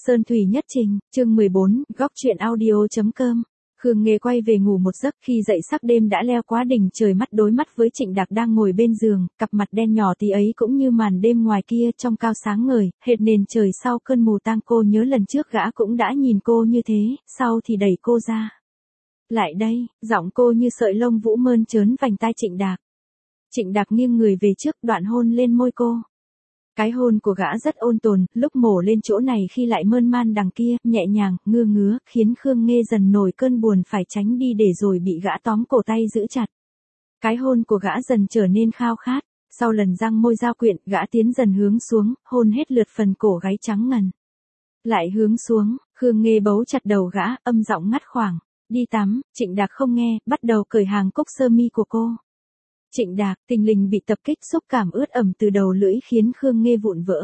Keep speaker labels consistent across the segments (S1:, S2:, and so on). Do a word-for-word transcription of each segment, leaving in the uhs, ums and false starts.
S1: Sơn thủy nhất trình, chương mười bốn, góc truyện audio.com. Khương Nghê quay về ngủ một giấc, khi dậy sắc đêm đã leo quá đỉnh trời, mắt đối mắt với Trịnh Đạc đang ngồi bên giường, cặp mặt đen nhỏ tí ấy cũng như màn đêm ngoài kia trong cao sáng ngời, hệt nền trời sau cơn mù tang. Cô nhớ lần trước gã cũng đã nhìn cô như thế, sau thì đẩy cô ra. Lại đây, giọng cô như sợi lông vũ mơn trớn vành tai Trịnh Đạc. Trịnh Đạc nghiêng người về trước, đoạn hôn lên môi cô. Cái hôn của gã rất ôn tồn, lúc mổ lên chỗ này khi lại mơn man đằng kia, nhẹ nhàng, ngưa ngứa, khiến Khương Nghê dần nổi cơn buồn phải tránh đi để rồi bị gã tóm cổ tay giữ chặt. Cái hôn của gã dần trở nên khao khát, sau lần răng môi giao quyện, gã tiến dần hướng xuống, hôn hết lượt phần cổ gáy trắng ngần. Lại hướng xuống, Khương Nghê bấu chặt đầu gã, âm giọng ngắt khoảng. Đi tắm. Trịnh Đạc không nghe, bắt đầu cởi hàng cúc sơ mi của cô. Trịnh Đạc thình lình bị tập kích, xúc cảm ướt ẩm từ đầu lưỡi khiến Khương Nghê vụn vỡ.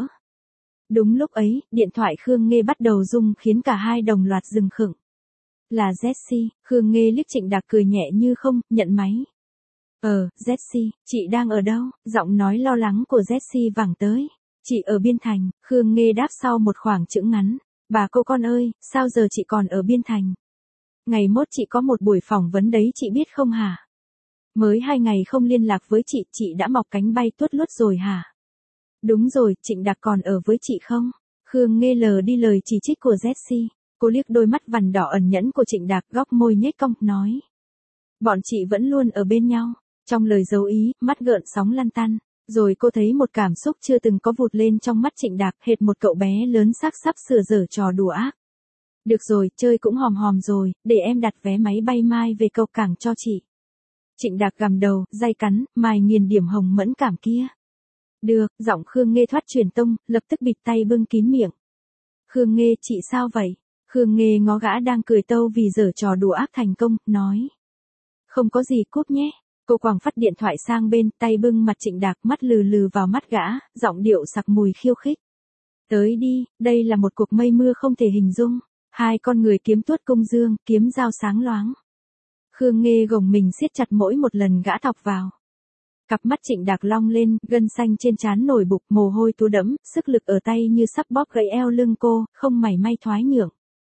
S1: Đúng lúc ấy, điện thoại Khương Nghê bắt đầu rung khiến cả hai đồng loạt dừng khựng. Là Jessie. Khương Nghê liếc Trịnh Đạc cười nhẹ như không, nhận máy. Ờ, Jessie, chị đang ở đâu? Giọng nói lo lắng của Jessie vẳng tới. Chị ở Biên Thành. Khương Nghê đáp sau một khoảng chững ngắn. Bà cô con ơi, sao giờ chị còn ở Biên Thành? Ngày mốt chị có một buổi phỏng vấn đấy, chị biết không hả? Mới hai ngày không liên lạc với chị, chị đã mọc cánh bay tuốt lút rồi hả? Đúng rồi, Trịnh Đạc còn ở với chị không? Khương Nghê lờ đi lời chỉ trích của Jessie. Cô liếc đôi mắt vằn đỏ ẩn nhẫn của Trịnh Đạc, góc môi nhếch cong, nói. Bọn chị vẫn luôn ở bên nhau. Trong lời dấu ý, mắt gợn sóng lăn tăn. Rồi cô thấy một cảm xúc chưa từng có vụt lên trong mắt Trịnh Đạc, hệt một cậu bé lớn xác sắp sửa giở trò đùa ác. Được rồi, chơi cũng hòm hòm rồi, để em đặt vé máy bay mai về cầu cảng cho chị. Trịnh Đạc gằm đầu, day cắn, mài nghiền điểm hồng mẫn cảm kia. Được, giọng Khương Nghê thoát truyền tông, lập tức bịt tay bưng kín miệng. Khương Nghê, chị sao vậy? Khương Nghê ngó gã đang cười tâu vì giở trò đùa ác thành công, nói. Không có gì, cúp nhé. Cô quàng phát điện thoại sang bên, tay bưng mặt Trịnh Đạc, mắt lừ lừ vào mắt gã, giọng điệu sặc mùi khiêu khích. Tới đi, đây là một cuộc mây mưa không thể hình dung. Hai con người kiếm tuốt công dương, kiếm dao sáng loáng. Khương Nghê gồng mình siết chặt mỗi một lần gã thọc vào. Cặp mắt Trịnh Đạc long lên, gân xanh trên trán nổi bục, mồ hôi túa đẫm, sức lực ở tay như sắp bóp gãy eo lưng cô, không mảy may thoái nhượng.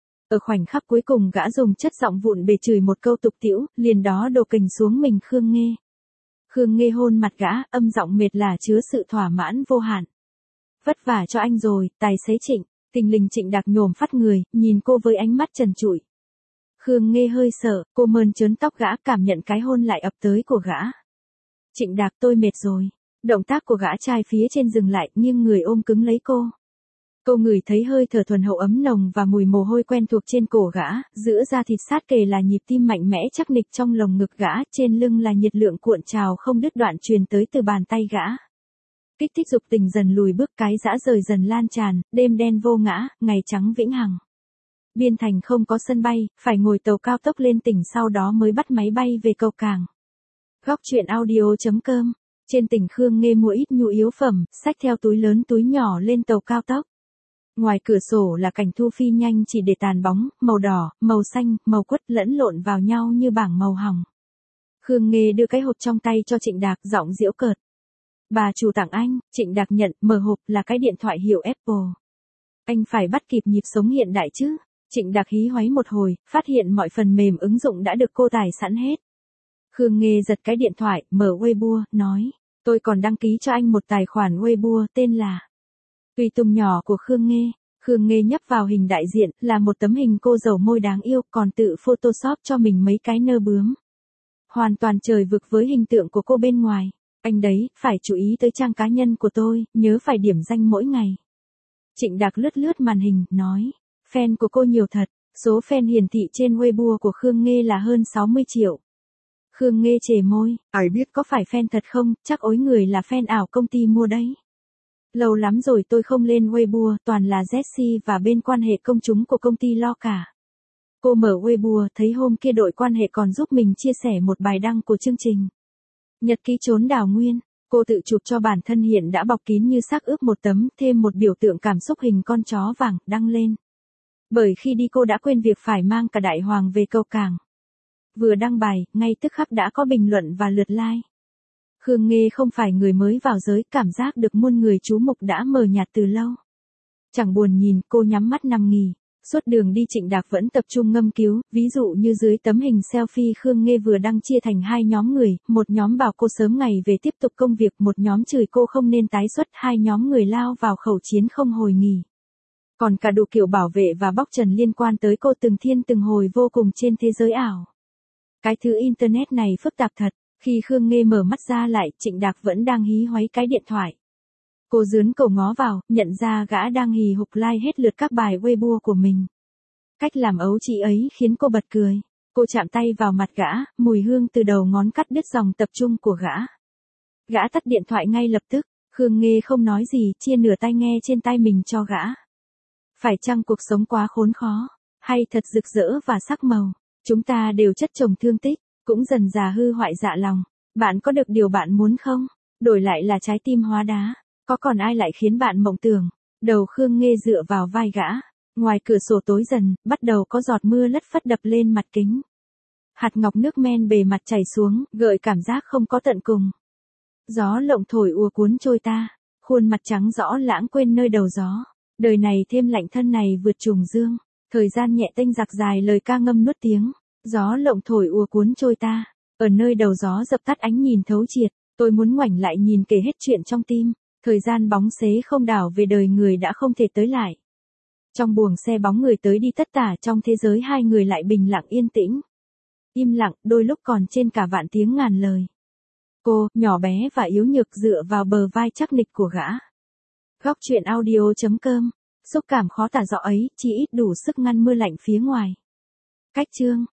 S1: Ở khoảnh khắc cuối cùng gã dùng chất giọng vụn bề chửi một câu tục tĩu, liền đó đổ kình xuống mình Khương Nghê. Khương Nghê hôn mặt gã, âm giọng mệt lả chứa sự thỏa mãn vô hạn. Vất vả cho anh rồi, tài xế Trịnh. Tình lình Trịnh Đạc nhổm phát người, nhìn cô với ánh mắt trần trụi. Khương Nghê hơi sợ, cô mơn trớn tóc gã, cảm nhận cái hôn lại ập tới của gã. Trịnh Đạc, tôi mệt rồi. Động tác của gã trai phía trên dừng lại, nghiêng người ôm cứng lấy cô. Cô ngửi thấy hơi thở thuần hậu ấm nồng và mùi mồ hôi quen thuộc trên cổ gã, giữa da thịt sát kề là nhịp tim mạnh mẽ chắc nịch trong lồng ngực gã, trên lưng là nhiệt lượng cuộn trào không đứt đoạn truyền tới từ bàn tay gã. Kích thích dục tình dần lùi bước, cái dã rời dần lan tràn, đêm đen vô ngã, ngày trắng vĩnh hằng. Biên Thành không có sân bay, phải ngồi tàu cao tốc lên tỉnh, sau đó mới bắt máy bay về cầu cảng. Góc truyện audio.com. Trên tỉnh Khương Nghê mua ít nhu yếu phẩm, xách theo túi lớn túi nhỏ lên tàu cao tốc. Ngoài cửa sổ là cảnh thu phi nhanh chỉ để tàn bóng, màu đỏ, màu xanh, màu quất lẫn lộn vào nhau như bảng màu hồng. Khương Nghê đưa cái hộp trong tay cho Trịnh Đạc, giọng giễu cợt. Bà chủ tặng anh. Trịnh Đạc nhận, mở hộp là cái điện thoại hiệu Apple. Anh phải bắt kịp nhịp sống hiện đại chứ. Trịnh Đạc hí hoáy một hồi, phát hiện mọi phần mềm ứng dụng đã được cô tải sẵn hết. Khương Nghê giật cái điện thoại, mở Weibo, nói. Tôi còn đăng ký cho anh một tài khoản Weibo tên là Tùy Tùng nhỏ của Khương Nghê. Khương Nghê nhấp vào hình đại diện, là một tấm hình cô dầu môi đáng yêu, còn tự photoshop cho mình mấy cái nơ bướm. Hoàn toàn trời vực với hình tượng của cô bên ngoài. Anh đấy, phải chú ý tới trang cá nhân của tôi, nhớ phải điểm danh mỗi ngày. Trịnh Đạc lướt lướt màn hình, nói. Fan của cô nhiều thật, số fan hiển thị trên Weibo của Khương Nghê là hơn sáu mươi triệu. Khương Nghê chề môi, ai biết có phải fan thật không, chắc ối người là fan ảo công ty mua đấy. Lâu lắm rồi tôi không lên Weibo, toàn là Jessie và bên quan hệ công chúng của công ty lo cả. Cô mở Weibo, thấy hôm kia đội quan hệ còn giúp mình chia sẻ một bài đăng của chương trình Nhật ký trốn đào nguyên. Cô tự chụp cho bản thân hiện đã bọc kín như xác ướp một tấm, thêm một biểu tượng cảm xúc hình con chó vàng, đăng lên. Bởi khi đi cô đã quên việc phải mang cả đại hoàng về cầu cảng. Vừa đăng bài, ngay tức khắc đã có bình luận và lượt like. Khương Nghê không phải người mới vào giới, cảm giác được muôn người chú mục đã mờ nhạt từ lâu. Chẳng buồn nhìn, cô nhắm mắt nằm nghỉ. Suốt đường đi Trịnh Đạc vẫn tập trung ngâm cứu, ví dụ như dưới tấm hình selfie Khương Nghê vừa đăng chia thành hai nhóm người, một nhóm bảo cô sớm ngày về tiếp tục công việc, một nhóm chửi cô không nên tái xuất, hai nhóm người lao vào khẩu chiến không hồi nghỉ. Còn cả đủ kiểu bảo vệ và bóc trần liên quan tới cô từng thiên từng hồi vô cùng trên thế giới ảo. Cái thứ internet này phức tạp thật, khi Khương Nghê mở mắt ra lại, Trịnh Đạc vẫn đang hí hoáy cái điện thoại. Cô dướn cổ ngó vào, nhận ra gã đang hì hục like hết lượt các bài Weibo của mình. Cách làm ấu chị ấy khiến cô bật cười. Cô chạm tay vào mặt gã, mùi hương từ đầu ngón cắt đứt dòng tập trung của gã. Gã tắt điện thoại ngay lập tức, Khương Nghê không nói gì, chia nửa tai nghe trên tay mình cho gã. Phải chăng cuộc sống quá khốn khó, hay thật rực rỡ và sắc màu, chúng ta đều chất chồng thương tích, cũng dần già hư hoại dạ lòng. Bạn có được điều bạn muốn không? Đổi lại là trái tim hóa đá. Có còn ai lại khiến bạn mộng tưởng? Đầu Khương Nghê dựa vào vai gã. Ngoài cửa sổ tối dần, bắt đầu có giọt mưa lất phất đập lên mặt kính. Hạt ngọc nước men bề mặt chảy xuống, gợi cảm giác không có tận cùng. Gió lộng thổi ùa cuốn trôi ta. Khuôn mặt trắng rõ lãng quên nơi đầu gió. Đời này thêm lạnh thân này vượt trùng dương. Thời gian nhẹ tênh giặc dài lời ca ngâm nuốt tiếng. Gió lộng thổi ùa cuốn trôi ta. Ở nơi đầu gió dập tắt ánh nhìn thấu triệt. Tôi muốn ngoảnh lại nhìn kể hết chuyện trong tim. Thời gian bóng xế không đảo về đời người đã không thể tới lại. Trong buồng xe bóng người tới đi tất tả, trong thế giới hai người lại bình lặng yên tĩnh. Im lặng, đôi lúc còn trên cả vạn tiếng ngàn lời. Cô, nhỏ bé và yếu nhược dựa vào bờ vai chắc nịch của gã. Góc truyện audio chấm com. Xúc cảm khó tả rõ ấy, chỉ ít đủ sức ngăn mưa lạnh phía ngoài. Cách chương.